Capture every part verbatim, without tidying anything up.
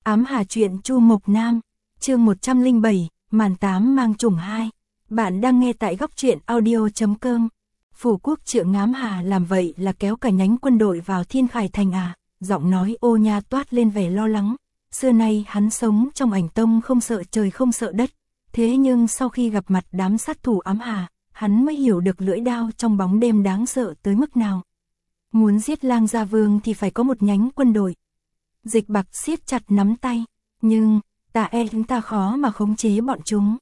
Ám Hà truyện Chu Mộc Nam, chương một trăm lẻ bảy, màn tám mang trùng hai. Bạn đang nghe tại góc truyện audio.com. Phủ quốc Trượng Ám Hà làm vậy là kéo cả nhánh quân đội vào Thiên Khải Thành à? Giọng nói Ô Nha toát lên vẻ lo lắng. Xưa nay hắn sống trong Ảnh Tông không sợ trời không sợ đất. Thế nhưng sau khi gặp mặt đám sát thủ Ám Hà, hắn mới hiểu được lưỡi đao trong bóng đêm đáng sợ tới mức nào. Muốn giết Lang Gia Vương thì phải có một nhánh quân đội. Dịch Bạc siết chặt nắm tay, nhưng ta e chúng ta khó mà khống chế bọn chúng.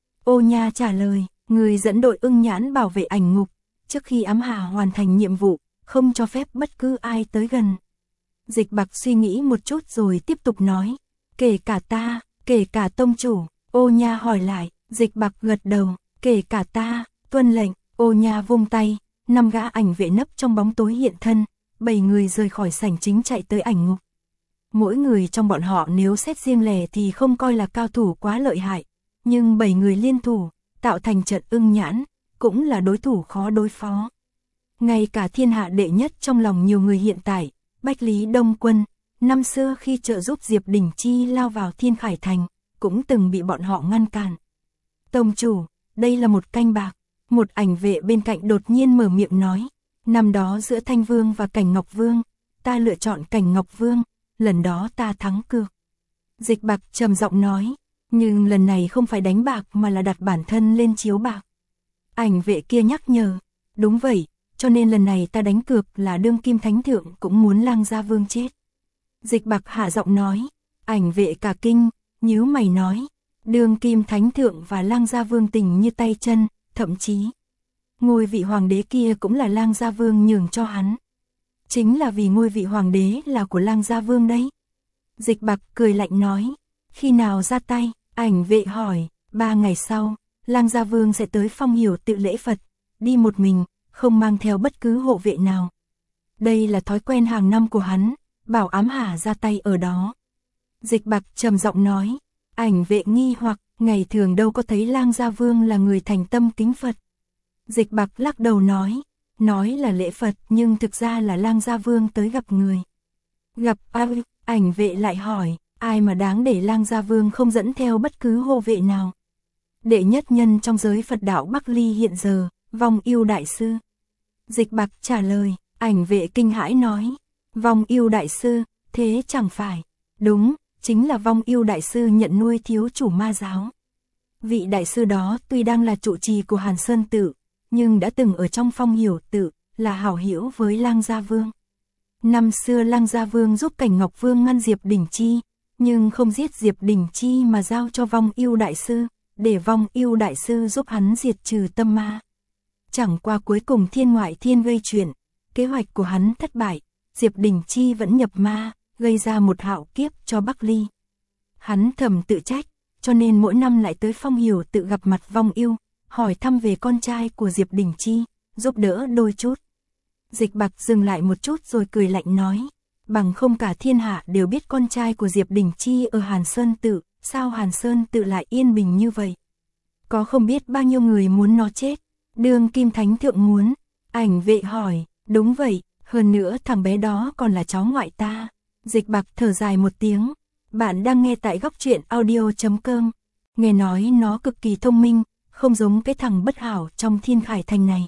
Ô Nha trả lời, người dẫn đội Ưng Nhãn bảo vệ Ảnh Ngục, trước khi Ám Hà hoàn thành nhiệm vụ, không cho phép bất cứ ai tới gần. Dịch Bạc suy nghĩ một chút rồi tiếp tục nói, kể cả ta, kể cả tông chủ. Ô Nha hỏi lại, Dịch Bạc gật đầu, kể cả ta, tuân lệnh. Ô Nha vung tay, năm gã ảnh vệ nấp trong bóng tối hiện thân, bảy người rời khỏi sảnh chính chạy tới Ảnh Ngục. Mỗi người trong bọn họ nếu xét riêng lẻ thì không coi là cao thủ quá lợi hại, nhưng bảy người liên thủ, tạo thành trận Ưng Nhãn, cũng là đối thủ khó đối phó. Ngay cả thiên hạ đệ nhất trong lòng nhiều người hiện tại, Bách Lý Đông Quân, năm xưa khi trợ giúp Diệp Đình Chi lao vào Thiên Khải Thành, cũng từng bị bọn họ ngăn cản. Tông chủ, đây là một canh bạc. Một ảnh vệ bên cạnh đột nhiên mở miệng nói, năm đó giữa Thanh Vương và Cảnh Ngọc Vương, ta lựa chọn Cảnh Ngọc Vương, lần đó ta thắng cược. Dịch Bạc trầm giọng nói, nhưng lần này không phải đánh bạc mà là đặt bản thân lên chiếu bạc. Ảnh vệ kia nhắc nhở, đúng vậy, cho nên lần này ta đánh cược là đương kim thánh thượng cũng muốn Lang Gia Vương chết. Dịch Bạc hạ giọng nói, ảnh vệ cả kinh, nhíu mày nói, đương kim thánh thượng và Lang Gia Vương tình như tay chân, thậm chí ngôi vị hoàng đế kia cũng là Lang Gia Vương nhường cho hắn. Chính là vì ngôi vị hoàng đế là của Lang Gia Vương đấy. Dịch Bạc cười lạnh nói, khi nào ra tay? Ảnh vệ hỏi, ba ngày sau, Lang Gia Vương sẽ tới Phong Hiểu tự lễ Phật, đi một mình, không mang theo bất cứ hộ vệ nào. Đây là thói quen hàng năm của hắn, bảo Ám Hà ra tay ở đó. Dịch Bạc trầm giọng nói, ảnh vệ nghi hoặc, ngày thường đâu có thấy Lang Gia Vương là người thành tâm kính Phật. Dịch Bạc lắc đầu nói, nói là lễ Phật nhưng thực ra là Lang Gia Vương tới gặp người. Gặp ai? Ảnh vệ lại hỏi, ai mà đáng để Lang Gia Vương không dẫn theo bất cứ hộ vệ nào? Đệ nhất nhân trong giới Phật đạo Bắc Ly hiện giờ, Vong Yêu Đại Sư. Dịch Bạc trả lời, ảnh vệ kinh hãi nói, Vong Yêu Đại Sư, thế chẳng phải, đúng, chính là Vong Yêu Đại Sư nhận nuôi thiếu chủ ma giáo. Vị đại sư đó tuy đang là trụ trì của Hàn Sơn Tự, nhưng đã từng ở trong Phong Hiểu Tự, là hảo hữu với Lang Gia Vương. Năm xưa Lang Gia Vương giúp Cảnh Ngọc Vương ngăn Diệp Đình Chi, nhưng không giết Diệp Đình Chi mà giao cho Vong Yêu Đại Sư, để Vong Yêu Đại Sư giúp hắn diệt trừ tâm ma. Chẳng qua cuối cùng thiên ngoại thiên gây chuyện, kế hoạch của hắn thất bại, Diệp Đình Chi vẫn nhập ma, gây ra một hạo kiếp cho Bắc Ly. Hắn thầm tự trách, cho nên mỗi năm lại tới Phong Hiểu tự gặp mặt Vong Yêu, hỏi thăm về con trai của Diệp Đình Chi, giúp đỡ đôi chút. Dịch Bạc dừng lại một chút rồi cười lạnh nói, bằng không cả thiên hạ đều biết con trai của Diệp Đình Chi ở Hàn Sơn Tự, sao Hàn Sơn Tự lại yên bình như vậy? Có không biết bao nhiêu người muốn nó chết? Đương kim thánh thượng muốn. Ảnh vệ hỏi, đúng vậy, hơn nữa thằng bé đó còn là cháu ngoại ta. Dịch Bạc thở dài một tiếng, bạn đang nghe tại góc truyện audio.com. Nghe nói nó cực kỳ thông minh, không giống cái thằng bất hảo trong Thiên Khải Thành này.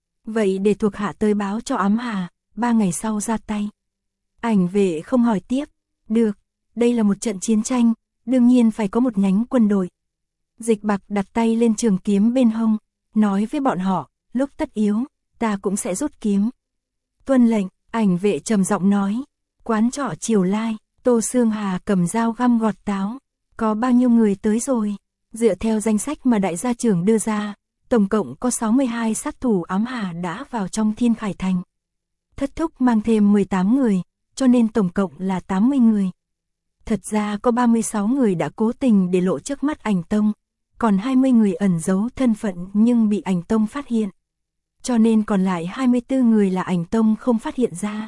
Vậy để thuộc hạ tới báo cho Ám Hà, ba ngày sau ra tay. Ảnh vệ không hỏi tiếp, được, đây là một trận chiến tranh, đương nhiên phải có một nhánh quân đội. Dịch Bạc đặt tay lên trường kiếm bên hông, nói với bọn họ, lúc tất yếu, ta cũng sẽ rút kiếm. Tuân lệnh, ảnh vệ trầm giọng nói, quán trọ Triều Lai, Tô Sương Hà cầm dao găm gọt táo, có bao nhiêu người tới rồi? Dựa theo danh sách mà đại gia trưởng đưa ra, tổng cộng có sáu mươi hai sát thủ Ám Hà đã vào trong Thiên Khải Thành. Thất thúc mang thêm mười tám người, cho nên tổng cộng là tám mươi người. Thật ra có ba mươi sáu người đã cố tình để lộ trước mắt Ảnh Tông, còn hai mươi người ẩn giấu thân phận nhưng bị Ảnh Tông phát hiện. Cho nên còn lại hai mươi tư người là Ảnh Tông không phát hiện ra.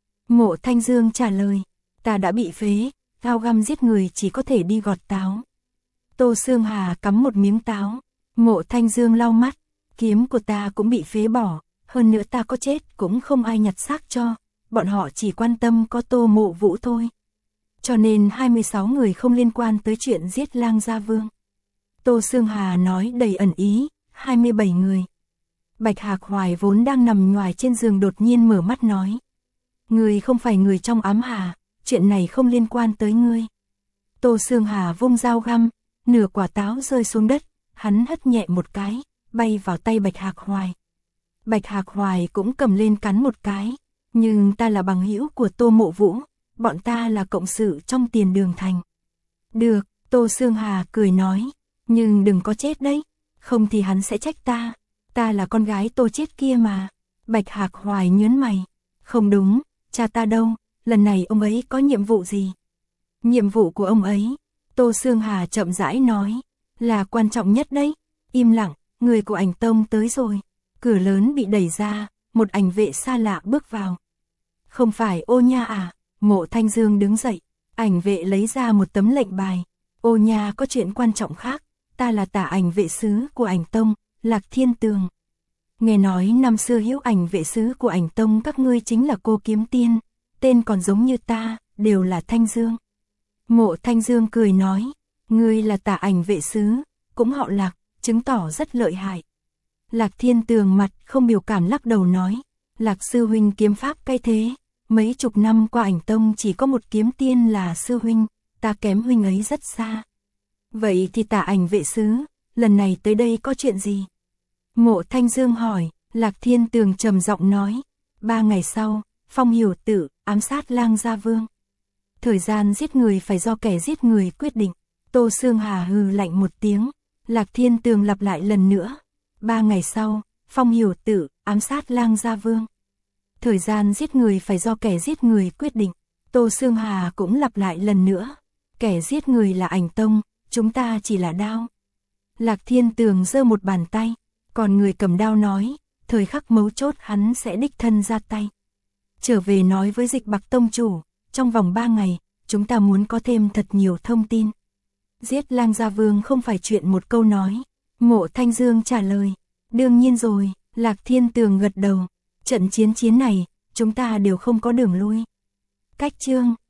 Mộ Thanh Dương trả lời, ta đã bị phế, dao găm giết người chỉ có thể đi gọt táo. Tô Sương Hà cắm một miếng táo, Mộ Thanh Dương lau mắt, kiếm của ta cũng bị phế bỏ, hơn nữa ta có chết cũng không ai nhặt xác cho, bọn họ chỉ quan tâm có Tô Mộ Vũ thôi. cho nên hai mươi sáu người không liên quan tới chuyện giết Lang Gia Vương. Tô Sương Hà nói đầy ẩn ý, hai mươi bảy người. Bạch Hạc Hoài vốn đang nằm nhoài trên giường đột nhiên mở mắt nói. Ngươi không phải người trong ám hà, chuyện này không liên quan tới ngươi. Tô Sương Hà vung dao găm, nửa quả táo rơi xuống đất, hắn hất nhẹ một cái, bay vào tay Bạch Hạc Hoài. Bạch Hạc Hoài cũng cầm lên cắn một cái, nhưng ta là bằng hữu của Tô Mộ Vũ, bọn ta là cộng sự trong Tiền Đường Thành. Được, Tô Sương Hà cười nói, nhưng đừng có chết đấy, không thì hắn sẽ trách ta, ta là con gái Tô chết kia mà. Bạch Hạc Hoài nhớn mày, không đúng, cha ta đâu, lần này ông ấy có nhiệm vụ gì? Nhiệm vụ của ông ấy, Tô Sương Hà chậm rãi nói, là quan trọng nhất đấy. Im lặng, người của Ảnh Tông tới rồi. Cửa lớn bị đẩy ra, một ảnh vệ xa lạ bước vào. Không phải Ô Nha à? Mộ Thanh Dương đứng dậy, ảnh vệ lấy ra một tấm lệnh bài. Ô Nha có chuyện quan trọng khác, ta là tả ảnh vệ sứ của Ảnh Tông, Lạc Thiên Tường. Nghe nói năm xưa hữu ảnh vệ sứ của Ảnh Tông các ngươi chính là Cô Kiếm Tiên, tên còn giống như ta, đều là Thanh Dương. Mộ Thanh Dương cười nói, ngươi là tả ảnh vệ sứ, cũng họ Lạc, chứng tỏ rất lợi hại. Lạc Thiên Tường mặt không biểu cảm lắc đầu nói, Lạc sư huynh kiếm pháp cay thế, mấy chục năm qua Ảnh Tông chỉ có một kiếm tiên là sư huynh, ta kém huynh ấy rất xa. Vậy thì tả ảnh vệ sứ, lần này tới đây có chuyện gì? Mộ Thanh Dương hỏi. Lạc Thiên Tường trầm giọng nói, ba ngày sau, Phong Hiểu Tự ám sát Lang Gia Vương. Thời gian giết người phải do kẻ giết người quyết định. Tô Sương Hà hừ lạnh một tiếng. Lạc Thiên Tường lặp lại lần nữa, ba ngày sau, Phong Hiểu Tự ám sát Lang Gia Vương. Thời gian giết người phải do kẻ giết người quyết định. Tô Sương Hà cũng lặp lại lần nữa, kẻ giết người là Ảnh Tông, chúng ta chỉ là đao. Lạc Thiên Tường giơ một bàn tay, còn người cầm đao nói, thời khắc mấu chốt hắn sẽ đích thân ra tay. Trở về nói với Dịch Bạc Tông chủ, trong vòng ba ngày, chúng ta muốn có thêm thật nhiều thông tin. Giết Lang Gia Vương không phải chuyện một câu nói. Mộ Thanh Dương trả lời, đương nhiên rồi. Lạc Thiên Tường gật đầu, trận chiến chiến này, chúng ta đều không có đường lui. Cách chương